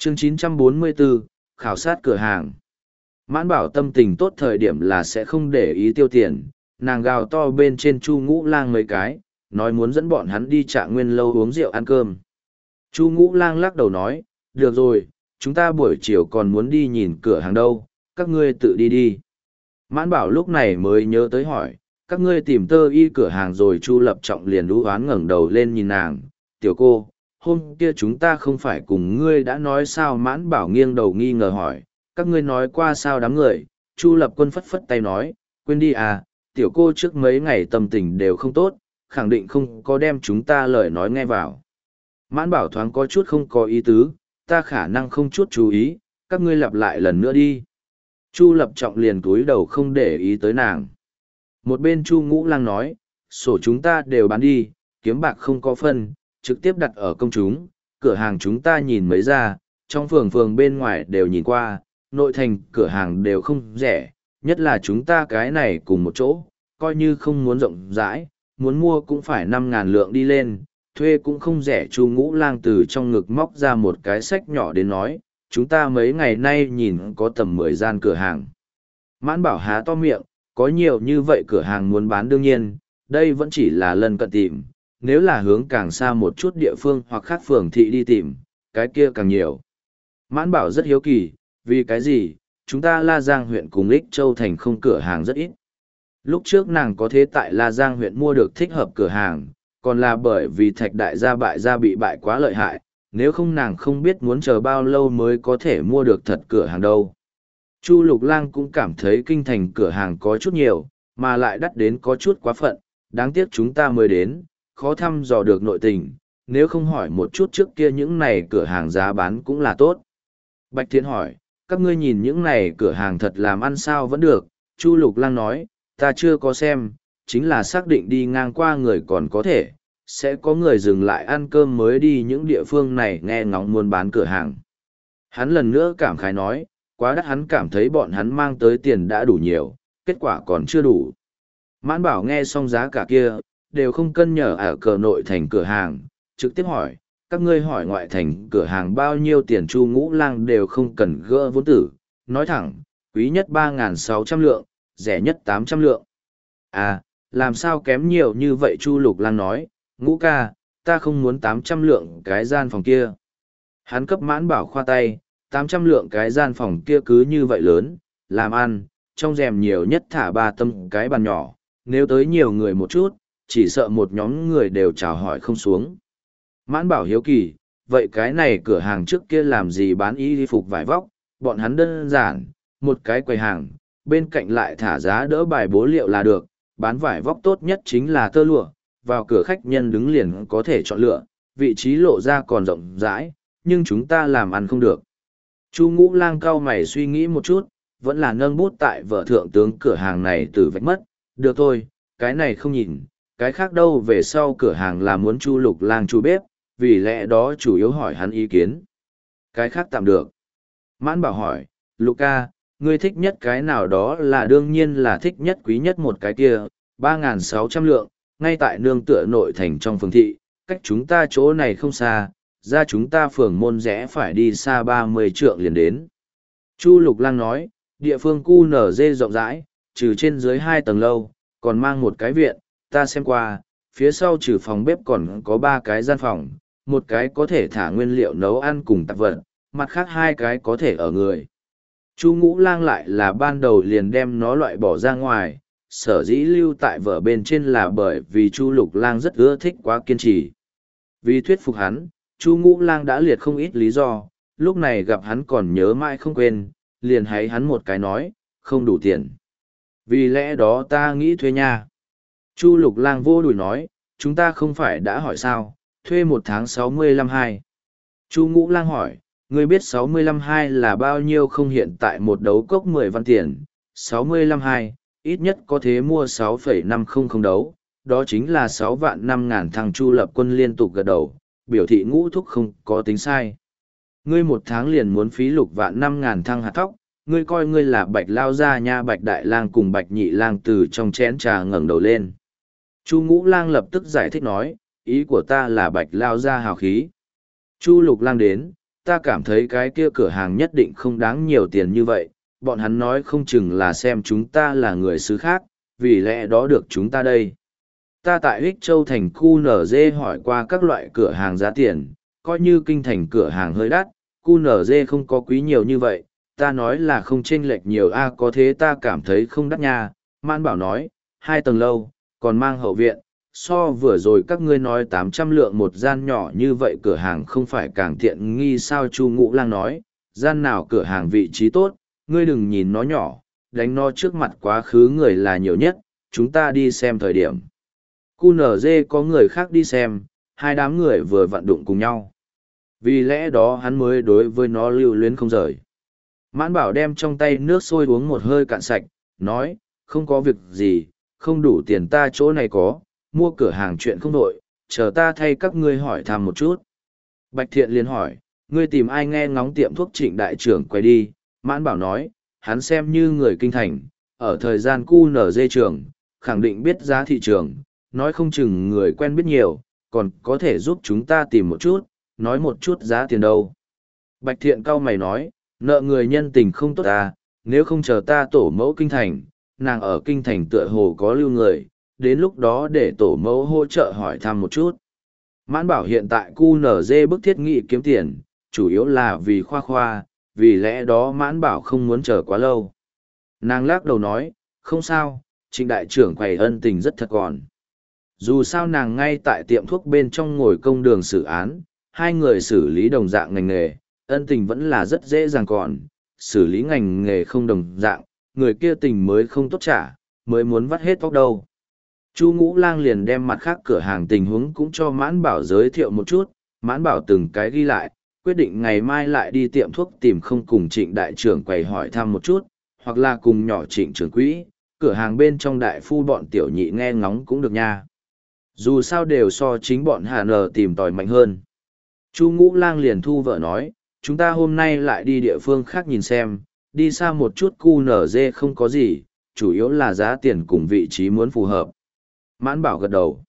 Chương 944, khảo sát cửa hàng. Mãn Bảo tâm tình tốt thời điểm là sẽ không để ý tiêu tiền, nàng gào to bên trên Chu Ngũ Lang mấy cái, nói muốn dẫn bọn hắn đi Trạng Nguyên lâu uống rượu ăn cơm. Chu Ngũ Lang lắc đầu nói, được rồi, chúng ta buổi chiều còn muốn đi nhìn cửa hàng đâu, các ngươi tự đi đi. Mãn Bảo lúc này mới nhớ tới hỏi, các ngươi tìm tơ y cửa hàng rồi. Chu Lập Trọng liền đú oán ngẩng đầu lên nhìn nàng, tiểu cô, hôm kia chúng ta không phải cùng ngươi đã nói sao? Mãn Bảo nghiêng đầu nghi ngờ hỏi, các ngươi nói qua sao đám người? Chu Lập Quân phất phất tay nói, quên đi à, tiểu cô trước mấy ngày tâm tình đều không tốt, khẳng định không có đem chúng ta lời nói nghe vào. Mãn Bảo thoáng có chút không có ý tứ, ta khả năng không chút chú ý, các ngươi lặp lại lần nữa đi. Chu Lập Trọng liền cúi đầu không để ý tới nàng. Một bên Chu Ngũ Lang nói, sổ chúng ta đều bán đi, kiếm bạc không có phân, trực tiếp đặt ở công chúng, cửa hàng chúng ta nhìn mấy ra, trong phường bên ngoài đều nhìn qua, nội thành cửa hàng đều không rẻ, nhất là chúng ta cái này cùng một chỗ, coi như không muốn rộng rãi, muốn mua cũng phải 5.000 lượng đi lên, thuê cũng không rẻ. Chu Ngũ Lang từ trong ngực móc ra một cái sách nhỏ đến nói, chúng ta mấy ngày nay nhìn có tầm 10 gian cửa hàng. Mãn Bảo há to miệng, có nhiều như vậy cửa hàng muốn bán, đương nhiên, đây vẫn chỉ là lần cận tìm, nếu là hướng càng xa một chút địa phương hoặc khác phường thị đi tìm, cái kia càng nhiều. Mãn Bảo rất hiếu kỳ, vì cái gì, chúng ta La Giang huyện cùng Ích Châu thành không cửa hàng rất ít. Lúc trước nàng có thế tại La Giang huyện mua được thích hợp cửa hàng, còn là bởi vì Thạch đại gia bại gia bị bại quá lợi hại, nếu không nàng không biết muốn chờ bao lâu mới có thể mua được thật cửa hàng đâu. Chu Lục Lang cũng cảm thấy kinh thành cửa hàng có chút nhiều, mà lại đắt đến có chút quá phận, đáng tiếc chúng ta mới đến, khó thăm dò được nội tình, nếu không hỏi một chút trước kia những này cửa hàng giá bán cũng là tốt. Bạch Thiện hỏi, các ngươi nhìn những này cửa hàng thật làm ăn sao vẫn được? Chu Lục Lang nói, ta chưa có xem, chính là xác định đi ngang qua người còn có thể, sẽ có người dừng lại ăn cơm mới đi những địa phương này nghe ngóng muốn bán cửa hàng. Hắn lần nữa cảm khái nói, quá đắt, hắn cảm thấy bọn hắn mang tới tiền đã đủ nhiều, kết quả còn chưa đủ. Mãn Bảo nghe xong giá cả kia, đều không cân nhở ở cờ nội thành cửa hàng, trực tiếp hỏi, các ngươi hỏi ngoại thành cửa hàng bao nhiêu tiền? Chu Ngũ Lang đều không cần gỡ vốn tử, nói thẳng, quý nhất 3.600 lượng, rẻ nhất 800 lượng. À, làm sao kém nhiều như vậy? Chu Lục Lang nói, Ngũ ca, ta không muốn 800 lượng cái gian phòng kia. Hắn cấp Mãn Bảo khoa tay, 800 lượng cái gian phòng kia cứ như vậy lớn, làm ăn, trong rèm nhiều nhất thả 3 tâm cái bàn nhỏ, nếu tới nhiều người một chút, chỉ sợ một nhóm người đều chào hỏi không xuống. Mãn Bảo hiếu kỳ, vậy cái này cửa hàng trước kia làm gì bán y phục vải vóc? Bọn hắn đơn giản, một cái quầy hàng, bên cạnh lại thả giá đỡ bài bố liệu là được, bán vải vóc tốt nhất chính là tơ lụa, vào cửa khách nhân đứng liền có thể chọn lựa, vị trí lộ ra còn rộng rãi, nhưng chúng ta làm ăn không được. Chu Ngũ Lang cau mày suy nghĩ một chút, vẫn là nâng bút tại vợ thượng tướng cửa hàng này từ vạch mất, được thôi, cái này không nhìn, cái khác đâu. Về sau cửa hàng là muốn Chu Lục Lang chủ bếp, vì lẽ đó chủ yếu hỏi hắn ý kiến. Cái khác tạm được. Mãn Bảo hỏi, Luca, ngươi thích nhất cái nào? Đó là đương nhiên là thích nhất quý nhất một cái kia, 3.600 lượng, ngay tại nương tựa nội thành trong phường thị, cách chúng ta chỗ này không xa, ra chúng ta phường môn rẽ phải đi xa 30 trượng liền đến. Chu Lục Lang nói, địa phương QNZ rộng rãi, trừ trên dưới 2 tầng lâu, còn mang một cái viện, ta xem qua, phía sau trừ phòng bếp còn có 3 cái gian phòng, một cái có thể thả nguyên liệu nấu ăn cùng tạp vật, mặt khác 2 cái có thể ở người. Chu Ngũ Lang lại là ban đầu liền đem nó loại bỏ ra ngoài, sở dĩ lưu tại vở bên trên là bởi vì Chu Lục Lang rất ưa thích quá kiên trì. Vì thuyết phục hắn, Chu Ngũ Lang đã liệt không ít lý do, lúc này gặp hắn còn nhớ mãi không quên, liền háy hắn một cái nói, không đủ tiền. Vì lẽ đó ta nghĩ thuê nha. Chu Lục Lang vô đùi nói, chúng ta không phải đã hỏi sao, thuê 1 tháng 65.2. Chu Ngũ Lang hỏi, ngươi biết 65.2 là bao nhiêu không? Hiện tại một đấu cốc 10 văn tiền, 65.2, ít nhất có thể mua 6,500 đấu, đó chính là 6 vạn 5.000 thằng. Chu Lập Quân liên tục gật đầu, biểu thị Ngũ thúc không có tính sai. Ngươi 1 tháng liền muốn phí lục vạn 5.000 thăng hạt thóc, ngươi coi ngươi là Bạch lao gia nha. Bạch Đại Lang cùng Bạch Nhị Lang từ trong chén trà ngẩng đầu lên. Chu Ngũ Lang lập tức giải thích nói, ý của ta là Bạch lao gia hào khí. Chu Lục Lang đến, ta cảm thấy cái kia cửa hàng nhất định không đáng nhiều tiền như vậy, bọn hắn nói không chừng là xem chúng ta là người xứ khác, vì lẽ đó được chúng ta đây. Ta tại Ích Châu thành khu NG hỏi qua các loại cửa hàng giá tiền, coi như kinh thành cửa hàng hơi đắt, khu NG không có quý nhiều như vậy, ta nói là không chênh lệch nhiều a có thế ta cảm thấy không đắt nha. Mãn Bảo nói, 2 tầng lâu, còn mang hậu viện, so vừa rồi các ngươi nói 800 lượng một gian nhỏ như vậy cửa hàng không phải càng tiện nghi sao. Chu Ngũ Lang nói, gian nào cửa hàng vị trí tốt, ngươi đừng nhìn nó nhỏ, đánh nó trước mặt quá khứ người là nhiều nhất, chúng ta đi xem thời điểm. QNZ có người khác đi xem, hai đám người vừa vặn đụng cùng nhau. Vì lẽ đó hắn mới đối với nó lưu luyến không rời. Mãn Bảo đem trong tay nước sôi uống một hơi cạn sạch, nói, không có việc gì, không đủ tiền ta chỗ này có, mua cửa hàng chuyện không đổi, chờ ta thay các ngươi hỏi thăm một chút. Bạch Thiện liền hỏi, ngươi tìm ai nghe ngóng tiệm thuốc Trịnh đại trưởng quay đi. Mãn Bảo nói, hắn xem như người kinh thành, ở thời gian QNZ trường, khẳng định biết giá thị trường, nói không chừng người quen biết nhiều, còn có thể giúp chúng ta tìm một chút, nói một chút giá tiền đâu. Bạch Thiện cau mày nói, nợ người nhân tình không tốt ta, nếu không chờ ta tổ mẫu kinh thành, nàng ở kinh thành tựa hồ có lưu người, đến lúc đó để tổ mẫu hỗ trợ hỏi thăm một chút. Mãn Bảo hiện tại QNZ bức thiết nghị kiếm tiền, chủ yếu là vì khoa khoa, vì lẽ đó Mãn Bảo không muốn chờ quá lâu. Nàng lắc đầu nói, không sao, Trịnh đại trưởng quầy ân tình rất thật còn. Dù sao nàng ngay tại tiệm thuốc bên trong ngồi công đường xử án, hai người xử lý đồng dạng ngành nghề, ân tình vẫn là rất dễ dàng còn, xử lý ngành nghề không đồng dạng, người kia tình mới không tốt trả, mới muốn vắt hết tóc đâu. Chu Ngũ Lang liền đem mặt khác cửa hàng tình huống cũng cho Mãn Bảo giới thiệu một chút, Mãn Bảo từng cái ghi lại, quyết định ngày mai lại đi tiệm thuốc tìm không cùng Trịnh đại trưởng quầy hỏi thăm một chút, hoặc là cùng nhỏ Trịnh trưởng quỹ, cửa hàng bên trong đại phu bọn tiểu nhị nghe ngóng cũng được nha. Dù sao đều so chính bọn Hà Nờ tìm tòi mạnh hơn. Chu Ngũ Lang liền thu vợ nói, chúng ta hôm nay lại đi địa phương khác nhìn xem, đi xa một chút QNZ không có gì, chủ yếu là giá tiền cùng vị trí muốn phù hợp. Mãn Bảo gật đầu.